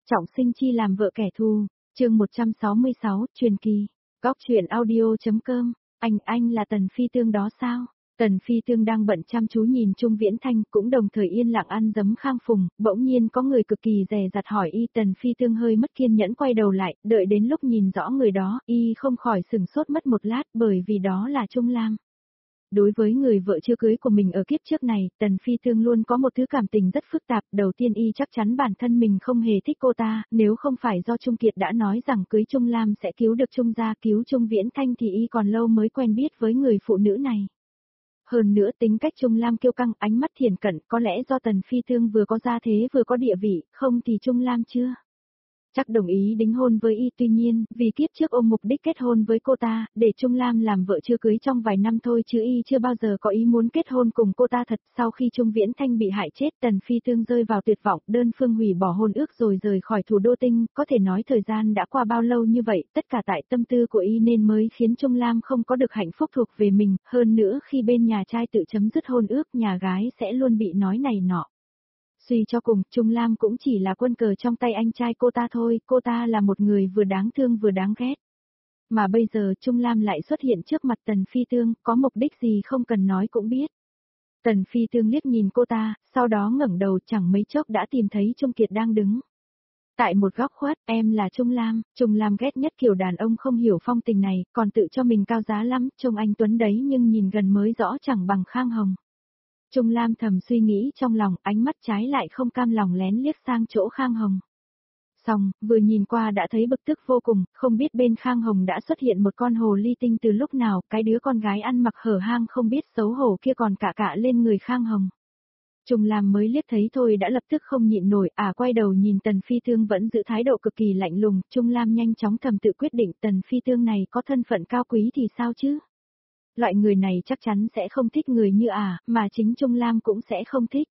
Trọng sinh chi làm vợ kẻ thù, chương 166, truyền kỳ, góc truyện audio.com, anh là Tần Phi Tương đó sao? Tần Phi Tương đang bận chăm chú nhìn Trung Viễn Thanh cũng đồng thời yên lặng ăn dấm Khang Phùng, bỗng nhiên có người cực kỳ dè dặt hỏi y. Tần Phi Tương hơi mất kiên nhẫn quay đầu lại, đợi đến lúc nhìn rõ người đó, y không khỏi sửng sốt mất một lát bởi vì đó là Trung Lam. Đối với người vợ chưa cưới của mình ở kiếp trước này, Tần Phi Tương luôn có một thứ cảm tình rất phức tạp. Đầu tiên y chắc chắn bản thân mình không hề thích cô ta, nếu không phải do Trung Kiệt đã nói rằng cưới Trung Lam sẽ cứu được Trung gia, cứu Trung Viễn Thanh thì y còn lâu mới quen biết với người phụ nữ này. Hơn nữa tính cách Trung Lam kiêu căng, ánh mắt thiển cận, có lẽ do Tần Phi Tương vừa có gia thế vừa có địa vị, không thì Trung Lam chưa chắc đồng ý đính hôn với y. Tuy nhiên, vì kiếp trước ôm mục đích kết hôn với cô ta, để Trung Lam làm vợ chưa cưới trong vài năm thôi chứ y chưa bao giờ có ý muốn kết hôn cùng cô ta thật. Sau khi Trung Viễn Thanh bị hại chết, Tần Phi Tương rơi vào tuyệt vọng, đơn phương hủy bỏ hôn ước rồi rời khỏi thủ đô Tinh. Có thể nói thời gian đã qua bao lâu như vậy, tất cả tại tâm tư của y nên mới khiến Trung Lam không có được hạnh phúc thuộc về mình. Hơn nữa khi bên nhà trai tự chấm dứt hôn ước, nhà gái sẽ luôn bị nói này nọ. Suy cho cùng, Trung Lam cũng chỉ là quân cờ trong tay anh trai cô ta thôi, cô ta là một người vừa đáng thương vừa đáng ghét. Mà bây giờ Trung Lam lại xuất hiện trước mặt Tần Phi Tương, có mục đích gì không cần nói cũng biết. Tần Phi Tương liếc nhìn cô ta, sau đó ngẩng đầu, chẳng mấy chốc đã tìm thấy Trung Kiệt đang đứng tại một góc khuất. Em là Trung Lam. Trung Lam ghét nhất kiểu đàn ông không hiểu phong tình này, còn tự cho mình cao giá lắm, trông anh Tuấn đấy nhưng nhìn gần mới rõ chẳng bằng Khang Hồng. Trung Lam thầm suy nghĩ trong lòng, ánh mắt trái lại không cam lòng lén liếc sang chỗ Khang Hồng. Xong, vừa nhìn qua đã thấy bực tức vô cùng, không biết bên Khang Hồng đã xuất hiện một con hồ ly tinh từ lúc nào, cái đứa con gái ăn mặc hở hang không biết xấu hổ kia còn cạ lên người Khang Hồng. Trung Lam mới liếc thấy thôi đã lập tức không nhịn nổi, quay đầu nhìn Tần Phi Tương vẫn giữ thái độ cực kỳ lạnh lùng. Trung Lam nhanh chóng thầm tự quyết định, Tần Phi Tương này có thân phận cao quý thì sao chứ? Loại người này chắc chắn sẽ không thích người như mà chính Trung Lam cũng sẽ không thích.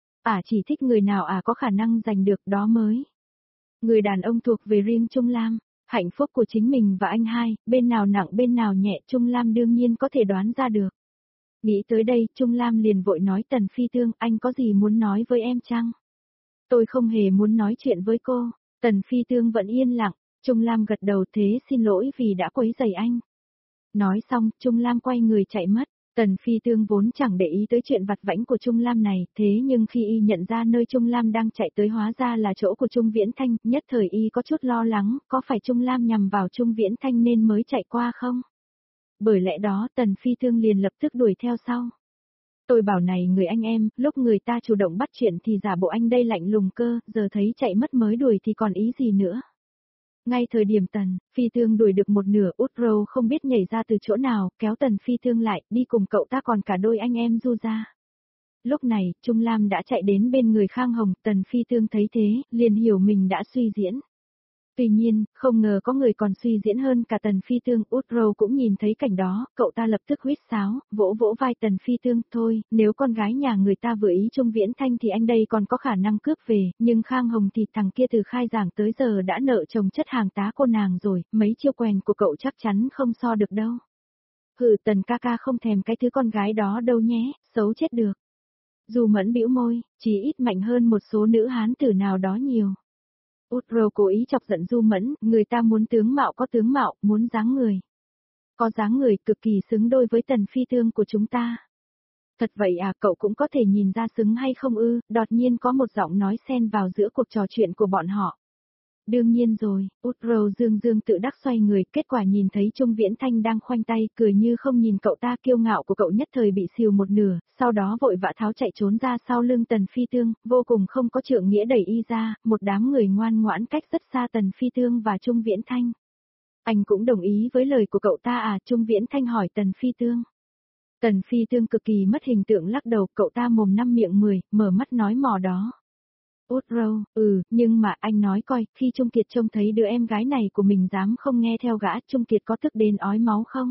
Chỉ thích người nào có khả năng giành được đó mới. Người đàn ông thuộc về riêng Trung Lam, hạnh phúc của chính mình và anh hai, bên nào nặng bên nào nhẹ Trung Lam đương nhiên có thể đoán ra được. Nghĩ tới đây, Trung Lam liền vội nói, Tần Phi Tương, anh có gì muốn nói với em chăng? Tôi không hề muốn nói chuyện với cô. Tần Phi Tương vẫn yên lặng. Trung Lam gật đầu, thế xin lỗi vì đã quấy rầy anh. Nói xong, Trung Lam quay người chạy mất. Tần Phi Tương vốn chẳng để ý tới chuyện vặt vãnh của Trung Lam này, thế nhưng khi y nhận ra nơi Trung Lam đang chạy tới hóa ra là chỗ của Trung Viễn Thanh, nhất thời y có chút lo lắng, có phải Trung Lam nhằm vào Trung Viễn Thanh nên mới chạy qua không? Bởi lẽ đó, Tần Phi Tương liền lập tức đuổi theo sau. Tôi bảo này người anh em, lúc người ta chủ động bắt chuyện thì giả bộ anh đây lạnh lùng cơ, giờ thấy chạy mất mới đuổi thì còn ý gì nữa. Ngay thời điểm Tần Phi Tương đuổi được một nửa, Út Râu không biết nhảy ra từ chỗ nào, kéo Tần Phi Tương lại, đi cùng cậu ta còn cả đôi anh em Du gia. Lúc này, Trung Lam đã chạy đến bên người Khang Hồng, Tần Phi Tương thấy thế, liền hiểu mình đã suy diễn. Tuy nhiên, không ngờ có người còn suy diễn hơn cả Tần Phi Tương. Út Râu cũng nhìn thấy cảnh đó, cậu ta lập tức huýt sáo, vỗ vỗ vai Tần Phi Tương, thôi, nếu con gái nhà người ta vừa ý Trung Viễn Thanh thì anh đây còn có khả năng cướp về, nhưng Khang Hồng thì thằng kia từ khai giảng tới giờ đã nợ chồng chất hàng tá cô nàng rồi, mấy chiêu quèn của cậu chắc chắn không so được đâu. Hừ, Tần ca ca không thèm cái thứ con gái đó đâu nhé, xấu chết được. Dù Mẫn bĩu môi, chỉ ít mạnh hơn một số nữ hán tử nào đó nhiều. Út Râu cố ý chọc giận Du Mẫn, người ta muốn tướng mạo có tướng mạo, muốn dáng người có dáng người, cực kỳ xứng đôi với Tần Phi Tương của chúng ta. Thật vậy cậu cũng có thể nhìn ra xứng hay không ư? Đột nhiên có một giọng nói xen vào giữa cuộc trò chuyện của bọn họ. Đương nhiên rồi, Út Râu dương tự đắc xoay người, kết quả nhìn thấy Trung Viễn Thanh đang khoanh tay, cười như không nhìn cậu ta, kiêu ngạo của cậu nhất thời bị xìu một nửa, sau đó vội vã tháo chạy trốn ra sau lưng Tần Phi Tương, vô cùng không có trượng nghĩa đẩy y ra, một đám người ngoan ngoãn cách rất xa Tần Phi Tương và Trung Viễn Thanh. Anh cũng đồng ý với lời của cậu ta Trung Viễn Thanh hỏi Tần Phi Tương. Tần Phi Tương cực kỳ mất hình tượng lắc đầu, cậu ta mồm năm miệng 10, mở mắt nói mò đó. Út Râu, nhưng mà anh nói coi, khi Trung Kiệt trông thấy đứa em gái này của mình dám không nghe theo gã, Trung Kiệt có tức đến ói máu không?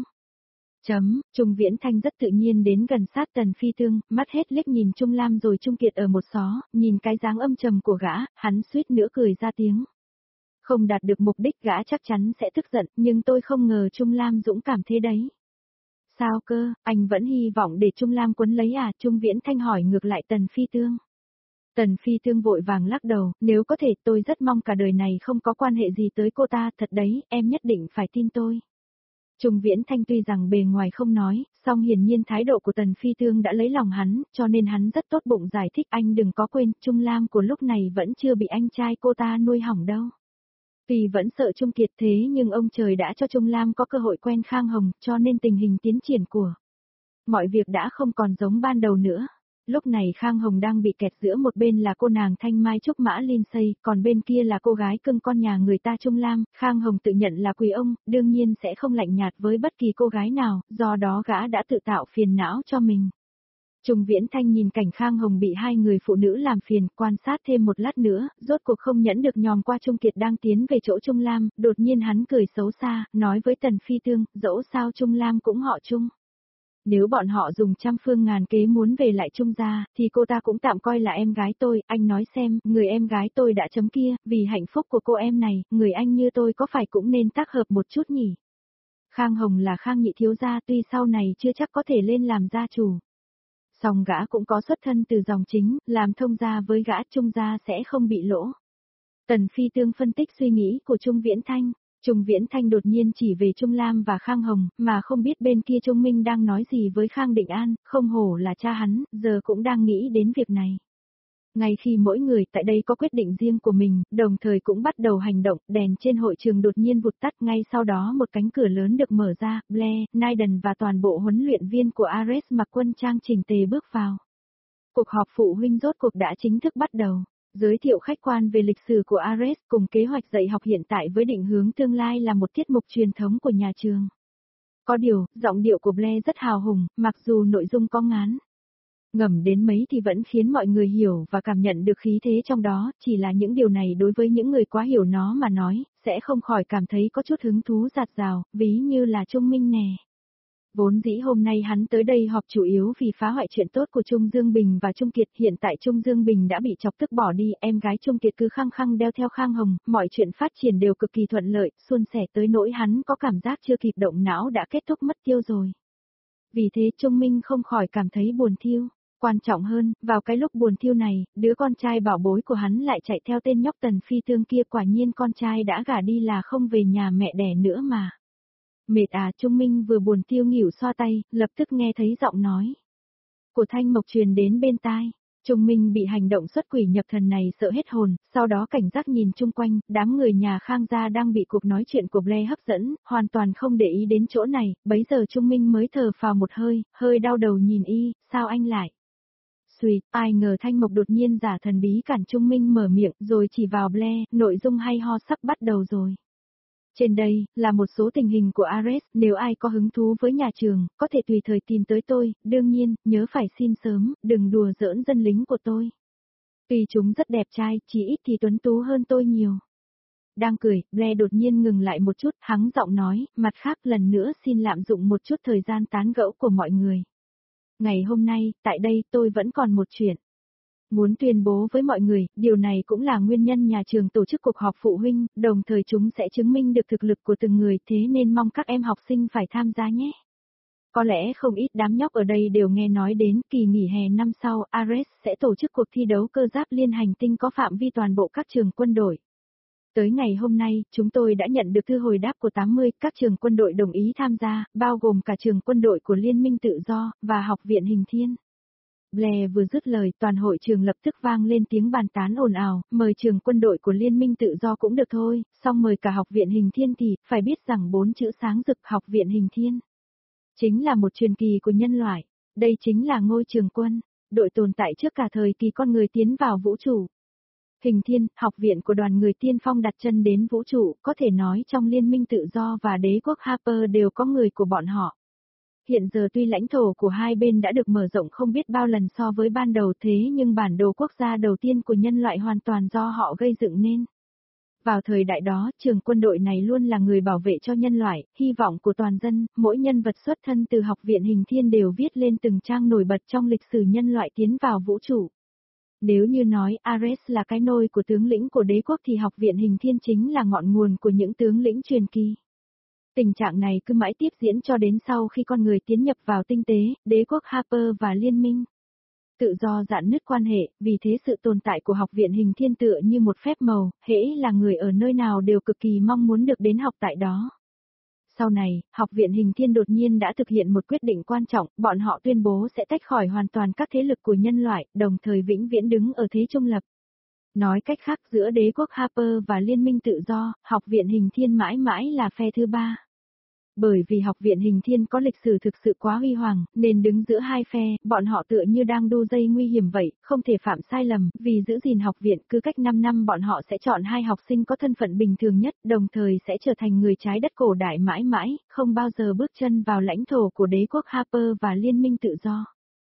Trung Viễn Thanh rất tự nhiên đến gần sát Tần Phi Tương, mắt hết liếc nhìn Trung Lam rồi Trung Kiệt ở một xó, nhìn cái dáng âm trầm của gã, hắn suýt nữa cười ra tiếng. Không đạt được mục đích gã chắc chắn sẽ tức giận, nhưng tôi không ngờ Trung Lam dũng cảm thế đấy. Sao cơ, anh vẫn hy vọng để Trung Lam quấn lấy Trung Viễn Thanh hỏi ngược lại Tần Phi Tương. Tần Phi Tương vội vàng lắc đầu, nếu có thể tôi rất mong cả đời này không có quan hệ gì tới cô ta, thật đấy, em nhất định phải tin tôi. Trung Viễn Thanh tuy rằng bề ngoài không nói, song hiển nhiên thái độ của Tần Phi Tương đã lấy lòng hắn, cho nên hắn rất tốt bụng giải thích anh đừng có quên, Trung Lam của lúc này vẫn chưa bị anh trai cô ta nuôi hỏng đâu. Tuy vẫn sợ Trung Kiệt thế nhưng ông trời đã cho Trung Lam có cơ hội quen Khang Hồng, cho nên tình hình tiến triển của mọi việc đã không còn giống ban đầu nữa. Lúc này Khang Hồng đang bị kẹt giữa một bên là cô nàng Thanh Mai Trúc Mã Linh Xây, còn bên kia là cô gái cưng con nhà người ta Trung Lam. Khang Hồng tự nhận là quý ông, đương nhiên sẽ không lạnh nhạt với bất kỳ cô gái nào, do đó gã đã tự tạo phiền não cho mình. Trung Viễn Thanh nhìn cảnh Khang Hồng bị hai người phụ nữ làm phiền, quan sát thêm một lát nữa, rốt cuộc không nhẫn được nhòm qua Trung Kiệt đang tiến về chỗ Trung Lam, đột nhiên hắn cười xấu xa, nói với Tần Phi Tương, dẫu sao Trung Lam cũng họ Trung. Nếu bọn họ dùng trăm phương ngàn kế muốn về lại Trung gia, thì cô ta cũng tạm coi là em gái tôi, anh nói xem, người em gái tôi đã chấm kia, vì hạnh phúc của cô em này, người anh như tôi có phải cũng nên tác hợp một chút nhỉ? Khang Hồng là Khang nhị thiếu gia tuy sau này chưa chắc có thể lên làm gia chủ. Song gã cũng có xuất thân từ dòng chính, làm thông gia với gã Trung gia sẽ không bị lỗ. Tần Phi Tương phân tích suy nghĩ của Trung Viễn Thanh. Trung Viễn Thanh đột nhiên chỉ về Trung Lam và Khang Hồng, mà không biết bên kia Trung Minh đang nói gì với Khang Định An, không hổ là cha hắn, giờ cũng đang nghĩ đến việc này. Ngay khi mỗi người tại đây có quyết định riêng của mình, đồng thời cũng bắt đầu hành động, đèn trên hội trường đột nhiên vụt tắt, ngay sau đó một cánh cửa lớn được mở ra, Blair, Naiden và toàn bộ huấn luyện viên của Ares mặc quân trang chỉnh tề bước vào. Cuộc họp phụ huynh rốt cuộc đã chính thức bắt đầu. Giới thiệu khách quan về lịch sử của Ares cùng kế hoạch dạy học hiện tại với định hướng tương lai là một tiết mục truyền thống của nhà trường. Có điều, giọng điệu của Blair rất hào hùng, mặc dù nội dung có ngán ngẩm đến mấy thì vẫn khiến mọi người hiểu và cảm nhận được khí thế trong đó, chỉ là những điều này đối với những người quá hiểu nó mà nói, sẽ không khỏi cảm thấy có chút hứng thú dạt dào, ví như là Trung Minh nè. Vốn dĩ hôm nay hắn tới đây họp chủ yếu vì phá hoại chuyện tốt của Trung Dương Bình và Trung Kiệt, hiện tại Trung Dương Bình đã bị chọc tức bỏ đi, em gái Trung Kiệt cứ khăng khăng đeo theo Khang Hồng, mọi chuyện phát triển đều cực kỳ thuận lợi, suôn sẻ tới nỗi hắn có cảm giác chưa kịp động não đã kết thúc mất tiêu rồi. Vì thế Trung Minh không khỏi cảm thấy buồn thiu. Quan trọng hơn, vào cái lúc buồn thiu này, đứa con trai bảo bối của hắn lại chạy theo tên nhóc Tần Phi Tương kia, quả nhiên con trai đã gả đi là không về nhà mẹ đẻ nữa mà. Mệt à, Trung Minh vừa buồn tiêu nghỉu xoa tay, lập tức nghe thấy giọng nói của Thanh Mộc truyền đến bên tai. Trung Minh bị hành động xuất quỷ nhập thần này sợ hết hồn, sau đó cảnh giác nhìn chung quanh, đám người nhà Khang gia đang bị cuộc nói chuyện của Blair hấp dẫn, hoàn toàn không để ý đến chỗ này, bấy giờ Trung Minh mới thở phào một hơi, hơi đau đầu nhìn y, sao anh lại? Xùi, ai ngờ Thanh Mộc đột nhiên giả thần bí cản Trung Minh mở miệng rồi chỉ vào Blair, nội dung hay ho sắp bắt đầu rồi. Trên đây, là một số tình hình của Ares, nếu ai có hứng thú với nhà trường, có thể tùy thời tìm tới tôi, đương nhiên, nhớ phải xin sớm, đừng đùa giỡn dân lính của tôi. Tuy chúng rất đẹp trai, chỉ ít thì tuấn tú hơn tôi nhiều. Đang cười, Blair đột nhiên ngừng lại một chút, hắng giọng nói, mặt khác lần nữa xin lạm dụng một chút thời gian tán gẫu của mọi người. Ngày hôm nay, tại đây tôi vẫn còn một chuyện muốn tuyên bố với mọi người, điều này cũng là nguyên nhân nhà trường tổ chức cuộc họp phụ huynh, đồng thời chúng sẽ chứng minh được thực lực của từng người, thế nên mong các em học sinh phải tham gia nhé. Có lẽ không ít đám nhóc ở đây đều nghe nói đến kỳ nghỉ hè năm sau, Ares sẽ tổ chức cuộc thi đấu cơ giáp liên hành tinh có phạm vi toàn bộ các trường quân đội. Tới ngày hôm nay, chúng tôi đã nhận được thư hồi đáp của 80 các trường quân đội đồng ý tham gia, bao gồm cả trường quân đội của Liên minh Tự do, và Học viện Hình Thiên. Blair vừa dứt lời, toàn hội trường lập tức vang lên tiếng bàn tán ồn ào, mời trường quân đội của Liên minh Tự do cũng được thôi, song mời cả Học viện Hình Thiên thì, phải biết rằng 4 chữ sáng rực Học viện Hình Thiên chính là một truyền kỳ của nhân loại, đây chính là ngôi trường quân, đội tồn tại trước cả thời kỳ con người tiến vào vũ trụ. Hình Thiên, học viện của đoàn người tiên phong đặt chân đến vũ trụ, có thể nói trong Liên minh Tự do và đế quốc Harper đều có người của bọn họ. Hiện giờ tuy lãnh thổ của hai bên đã được mở rộng không biết bao lần so với ban đầu, thế nhưng bản đồ quốc gia đầu tiên của nhân loại hoàn toàn do họ gây dựng nên. Vào thời đại đó, trường quân đội này luôn là người bảo vệ cho nhân loại, hy vọng của toàn dân, mỗi nhân vật xuất thân từ Học viện Hình Thiên đều viết lên từng trang nổi bật trong lịch sử nhân loại tiến vào vũ trụ. Nếu như nói Ares là cái nôi của tướng lĩnh của đế quốc thì Học viện Hình Thiên chính là ngọn nguồn của những tướng lĩnh truyền kỳ. Tình trạng này cứ mãi tiếp diễn cho đến sau khi con người tiến nhập vào tinh tế, đế quốc Harper và liên minh. Tự do rạn nứt quan hệ, vì thế sự tồn tại của học viện Hình Thiên tựa như một phép màu, hễ là người ở nơi nào đều cực kỳ mong muốn được đến học tại đó. Sau này, học viện Hình Thiên đột nhiên đã thực hiện một quyết định quan trọng, bọn họ tuyên bố sẽ tách khỏi hoàn toàn các thế lực của nhân loại, đồng thời vĩnh viễn đứng ở thế trung lập. Nói cách khác giữa đế quốc Harper và Liên minh tự do, học viện Hình Thiên mãi mãi là phe thứ ba. Bởi vì học viện Hình Thiên có lịch sử thực sự quá huy hoàng, nên đứng giữa hai phe, bọn họ tựa như đang đu dây nguy hiểm vậy, không thể phạm sai lầm, vì giữ gìn học viện cứ cách 5 năm bọn họ sẽ chọn hai học sinh có thân phận bình thường nhất, đồng thời sẽ trở thành người trái đất cổ đại mãi mãi, không bao giờ bước chân vào lãnh thổ của đế quốc Harper và Liên minh tự do.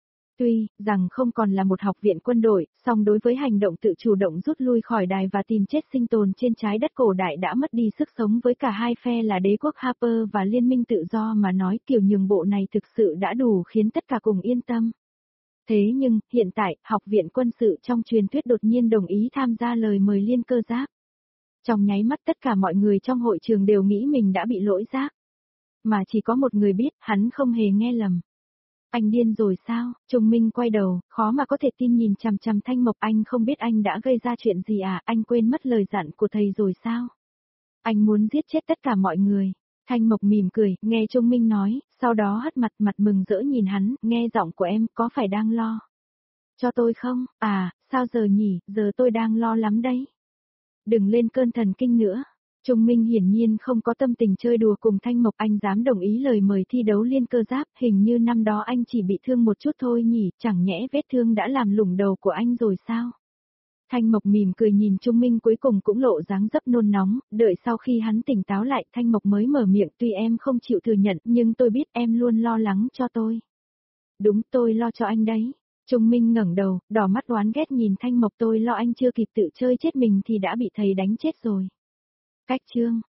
Tuy rằng không còn là một học viện quân đội, song đối với hành động tự chủ động rút lui khỏi đài và tìm chết sinh tồn trên trái đất cổ đại đã mất đi sức sống với cả hai phe là đế quốc Harper và Liên minh tự do mà nói kiểu nhường bộ này thực sự đã đủ khiến tất cả cùng yên tâm. Thế nhưng, hiện tại, học viện quân sự trong truyền thuyết đột nhiên đồng ý tham gia lời mời Liên Cơ Giáp. Trong nháy mắt tất cả mọi người trong hội trường đều nghĩ mình đã bị lỗi giác. Mà chỉ có một người biết, hắn không hề nghe lầm. Anh điên rồi sao? Trung Minh quay đầu, khó mà có thể tin nhìn chằm chằm Thanh Mộc, anh không biết anh đã gây ra chuyện gì à, anh quên mất lời dặn của thầy rồi sao? Anh muốn giết chết tất cả mọi người. Thanh Mộc mỉm cười, nghe Trung Minh nói, sau đó hất mặt mừng rỡ nhìn hắn, nghe giọng của em, có phải đang lo cho tôi không? À, sao giờ nhỉ, giờ tôi đang lo lắm đấy. Đừng lên cơn thần kinh nữa. Trung Minh hiển nhiên không có tâm tình chơi đùa cùng Thanh Mộc, anh dám đồng ý lời mời thi đấu Liên Cơ Giáp, hình như năm đó anh chỉ bị thương một chút thôi nhỉ, chẳng nhẽ vết thương đã làm lủng đầu của anh rồi sao? Thanh Mộc mỉm cười nhìn Trung Minh cuối cùng cũng lộ dáng dấp nôn nóng, đợi sau khi hắn tỉnh táo lại Thanh Mộc mới mở miệng, tuy em không chịu thừa nhận nhưng tôi biết em luôn lo lắng cho tôi. Đúng, tôi lo cho anh đấy. Trung Minh ngẩng đầu, đỏ mắt oán ghét nhìn Thanh Mộc, tôi lo anh chưa kịp tự chơi chết mình thì đã bị thầy đánh chết rồi. Cách chương